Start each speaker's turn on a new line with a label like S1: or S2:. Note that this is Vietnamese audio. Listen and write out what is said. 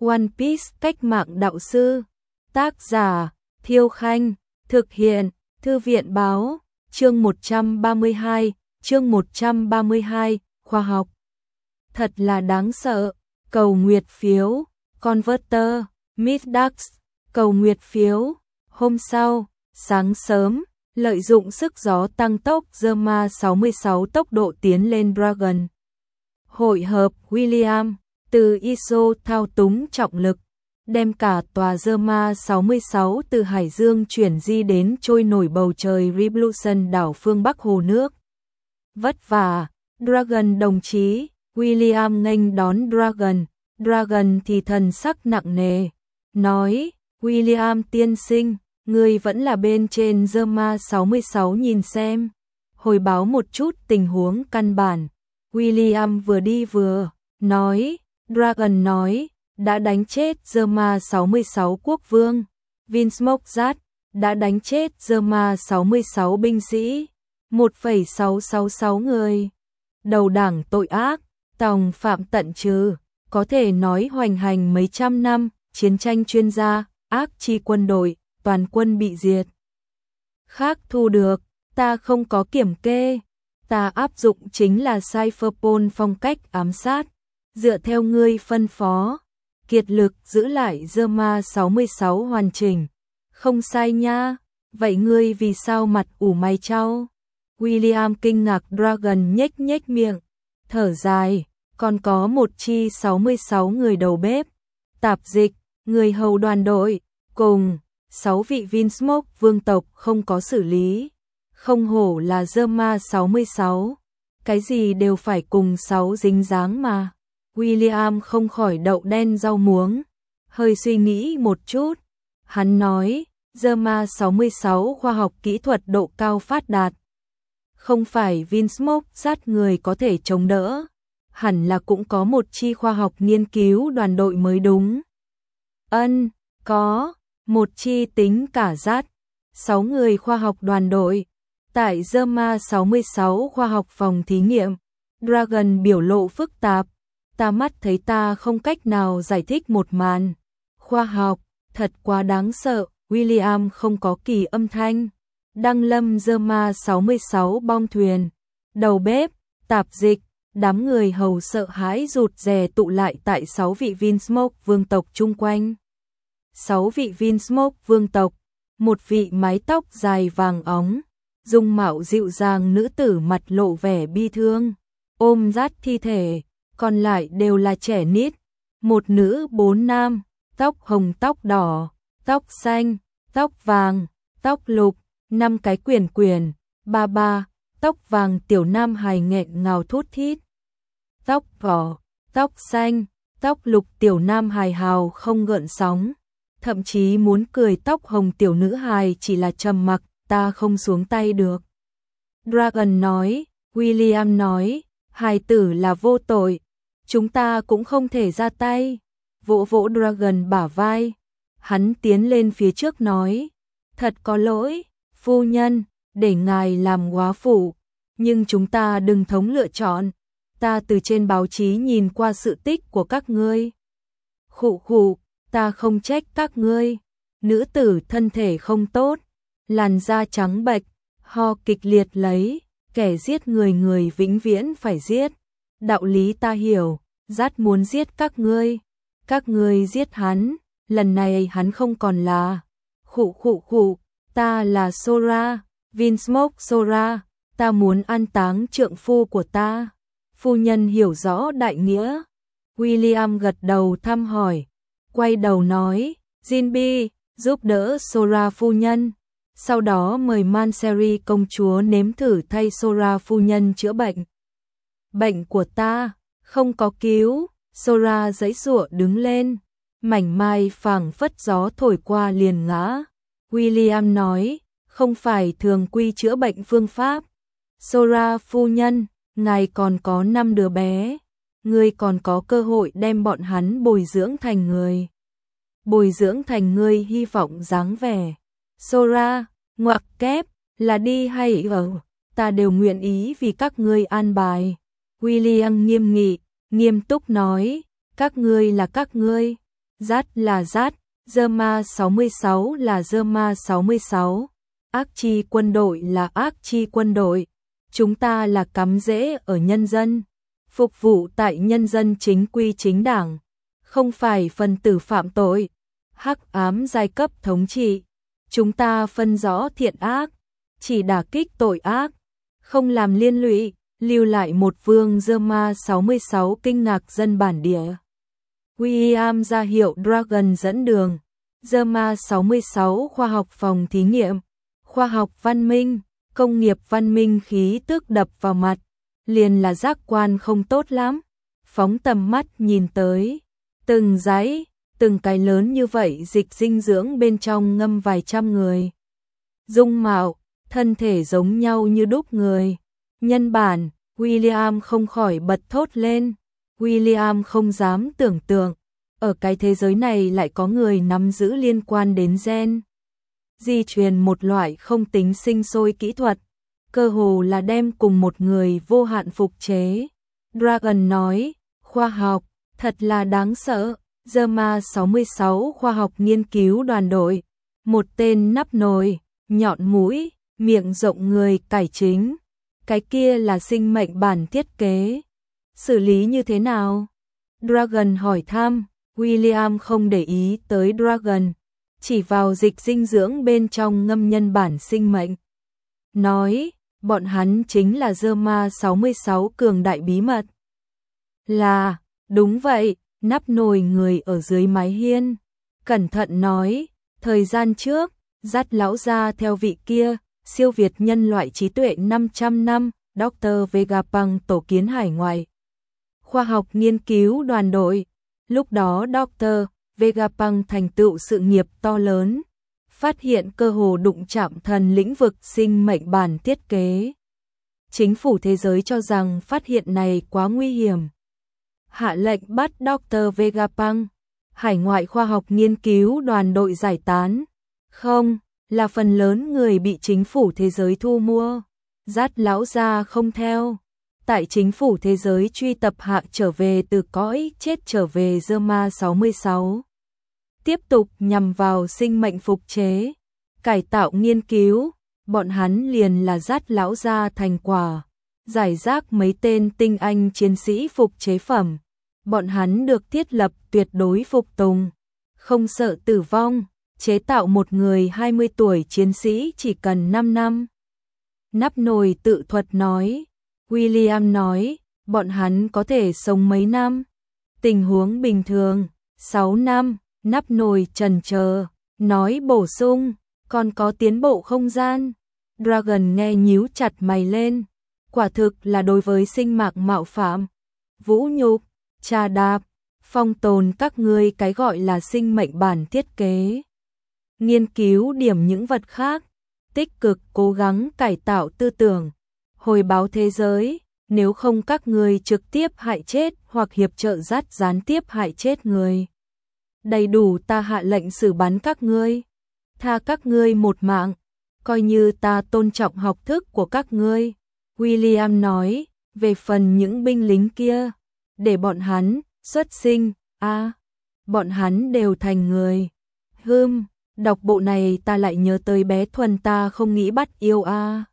S1: One Piece cách mạng đạo sư. Tác giả Thiêu Khanh. Thực hiện Thư viện báo. Chương 132. Khoa học. Thật là đáng sợ. Cầu nguyệt phiếu. Converter. Middax. Cầu nguyệt phiếu. Hôm sau, sáng sớm, lợi dụng sức gió tăng tốc Zerma 66 tốc độ tiến lên Dragon. Hội hợp William, từ ISO thao túng trọng lực, đem cả tòa Zerma 66 từ Hải Dương chuyển di đến trôi nổi bầu trời Revolution đảo phương Bắc hồ nước. Vất vả, Dragon đồng chí. William nghênh đón Dragon. Dragon thì thần sắc nặng nề, nói, William tiên sinh, người vẫn là bên trên Zerma 66 nhìn xem. Hồi báo một chút tình huống căn bản. William vừa đi vừa nói, Dragon nói, đã đánh chết Zerma 66 quốc vương. Vinsmoke Zat đã đánh chết Zerma 66 binh sĩ. 1,666 người. Đầu đảng tội ác, tòng phạm tận trừ, có thể nói hoành hành mấy trăm năm, chiến tranh chuyên gia, ác chi quân đội, toàn quân bị diệt. Khác thu được, ta không có kiểm kê, ta áp dụng chính là Cypherpol phong cách ám sát, dựa theo ngươi phân phó, kiệt lực giữ lại Zerma 66 hoàn chỉnh. Không sai nha, vậy ngươi vì sao mặt ủ mày chau? William kinh ngạc. Dragon nhếch nhếch miệng, thở dài, còn có một chi 66 người đầu bếp, tạp dịch, người hầu đoàn đội, cùng 6 vị Vinsmoke vương tộc không có xử lý. Không hổ là Zerma 66, cái gì đều phải cùng 6 dính dáng mà. William không khỏi đậu đen rau muống, hơi suy nghĩ một chút. Hắn nói, Zerma 66 khoa học kỹ thuật độ cao phát đạt. Không phải Vinsmoke sát người có thể chống đỡ, hẳn là cũng có một chi khoa học nghiên cứu đoàn đội mới đúng. Có, một chi tính cả Zat, 6 người khoa học đoàn đội, tại Zerma 66 khoa học phòng thí nghiệm. Dragon biểu lộ phức tạp, ta mắt thấy ta không cách nào giải thích một màn. Khoa học, thật quá đáng sợ. William không có kỳ âm thanh. Đăng lâm Zerma 66 bong thuyền, đầu bếp, tạp dịch, đám người hầu sợ hãi rụt rè tụ lại tại 6 vị Vinsmoke vương tộc chung quanh. 6 vị Vinsmoke vương tộc, một vị mái tóc dài vàng óng, dung mạo dịu dàng nữ tử mặt lộ vẻ bi thương, ôm dắt thi thể, còn lại đều là trẻ nít, một nữ 4 nam, tóc hồng tóc đỏ, tóc xanh, tóc vàng, tóc lục, 5 cái quyển, ba, tóc vàng tiểu nam hài nghẹn ngào thút thít. Tóc đỏ, tóc xanh, tóc lục tiểu nam hài hào không gợn sóng, thậm chí muốn cười. Tóc hồng tiểu nữ hài chỉ là trầm mặc, ta không xuống tay được. Dragon nói, William nói, hài tử là vô tội, chúng ta cũng không thể ra tay. Vỗ vỗ Dragon bả vai, hắn tiến lên phía trước nói, thật có lỗi, phu nhân, để ngài làm góa phụ, nhưng chúng ta đừng thống lựa chọn. Ta từ trên báo chí nhìn qua sự tích của các ngươi. Khụ, ta không trách các ngươi. Nữ tử thân thể không tốt, làn da trắng bệch, ho kịch liệt lấy, kẻ giết người vĩnh viễn phải giết. Đạo lý ta hiểu, Dát muốn giết các ngươi giết hắn, lần này hắn không còn là. Khụ, ta là Sora, Vinsmoke Sora, ta muốn an táng trượng phu của ta. Phu nhân hiểu rõ đại nghĩa. William gật đầu thăm hỏi, quay đầu nói, Jinbi, giúp đỡ Sora phu nhân. Sau đó mời Manseri công chúa nếm thử thay Sora phu nhân chữa bệnh. Bệnh của ta, không có cứu. Sora giãy giụa đứng lên, mảnh mai phảng phất gió thổi qua liền ngã. William nói, không phải thường quy chữa bệnh phương pháp. Sora phu nhân, ngài còn có 5 đứa bé, ngươi còn có cơ hội đem bọn hắn bồi dưỡng thành người. Bồi dưỡng thành ngươi hy vọng dáng vẻ. Sora, ngoặc kép, là đi hay ở, ta đều nguyện ý vì các ngươi an bài. William nghiêm nghị, nghiêm túc nói, các ngươi là các ngươi. Rát là rát, Zerma 66 là Zerma 66. Archie quân đội là Archie quân đội. Chúng ta là cắm rễ ở nhân dân, phục vụ tại nhân dân chính quy chính đảng, không phải phần tử phạm tội, hắc ám giai cấp thống trị. Chúng ta phân rõ thiện ác, chỉ đả kích tội ác, không làm liên lụy, lưu lại một vương. Zerma 66 kinh ngạc dân bản địa. William ra hiệu Dragon dẫn đường. Zerma 66 khoa học phòng thí nghiệm, khoa học văn minh, công nghiệp văn minh, khí tức đập vào mặt, liền là giác quan không tốt lắm. Phóng tầm mắt nhìn tới, từng dãy, từng cái lớn như vậy dịch dinh dưỡng bên trong ngâm vài trăm người. Dung mạo, thân thể giống nhau như đúc người. Nhân bản, William không khỏi bật thốt lên. William không dám tưởng tượng, ở cái thế giới này lại có người nắm giữ liên quan đến gen. Di truyền một loại không tính sinh sôi kỹ thuật, cơ hồ là đem cùng một người vô hạn phục chế. Dragon nói, khoa học, thật là đáng sợ. Zerma 66 khoa học nghiên cứu đoàn đội, một tên nắp nồi, nhọn mũi, miệng rộng người cải chính. Cái kia là sinh mệnh bản thiết kế. Xử lý như thế nào? Dragon hỏi thăm. William không để ý tới Dragon, chỉ vào dịch dinh dưỡng bên trong ngâm nhân bản sinh mệnh. Nói, bọn hắn chính là Zerma 66 cường đại bí mật. Là, đúng vậy, nắp nồi người ở dưới mái hiên. Cẩn thận nói, thời gian trước, dắt lão ra theo vị kia, siêu việt nhân loại trí tuệ 500 năm, Dr. Vegapunk tổ kiến hải ngoại. Khoa học nghiên cứu đoàn đội. Lúc đó Dr. Vegapunk thành tựu sự nghiệp to lớn, phát hiện cơ hồ đụng chạm thần lĩnh vực sinh mệnh bản thiết kế. Chính phủ thế giới cho rằng phát hiện này quá nguy hiểm, hạ lệnh bắt Dr. Vegapunk. Hải ngoại khoa học nghiên cứu đoàn đội giải tán. Không, là phần lớn người bị chính phủ thế giới thu mua. Dắt lão ra không theo. Tại chính phủ thế giới truy tập hạ trở về từ cõi chết trở về Zerma 66. Tiếp tục nhằm vào sinh mệnh phục chế, cải tạo nghiên cứu, bọn hắn liền là dắt lão ra thành quả. Giải rác mấy tên tinh anh chiến sĩ phục chế phẩm. Bọn hắn được thiết lập tuyệt đối phục tùng, không sợ tử vong, chế tạo một người 20 tuổi chiến sĩ chỉ cần 5 năm. Nắp nồi tự thuật nói. William nói, bọn hắn có thể sống mấy năm. Tình huống bình thường, 6 năm, nắp nồi chần chờ, nói bổ sung, còn có tiến bộ không gian. Dragon nghe nhíu chặt mày lên, quả thực là đối với sinh mạng mạo phạm, vũ nhục, trà đạp, phong tồn các ngươi cái gọi là sinh mệnh bản thiết kế. Nghiên cứu điểm những vật khác, tích cực cố gắng cải tạo tư tưởng, hồi báo thế giới, nếu không các ngươi trực tiếp hại chết hoặc hiệp trợ dắt gián tiếp hại chết người. Đầy đủ ta hạ lệnh xử bắn các ngươi, tha các ngươi một mạng, coi như ta tôn trọng học thức của các ngươi. William nói, về phần những binh lính kia, để bọn hắn xuất sinh, bọn hắn đều thành người. Đọc bộ này ta lại nhớ tới bé Thuần ta không nghĩ bắt yêu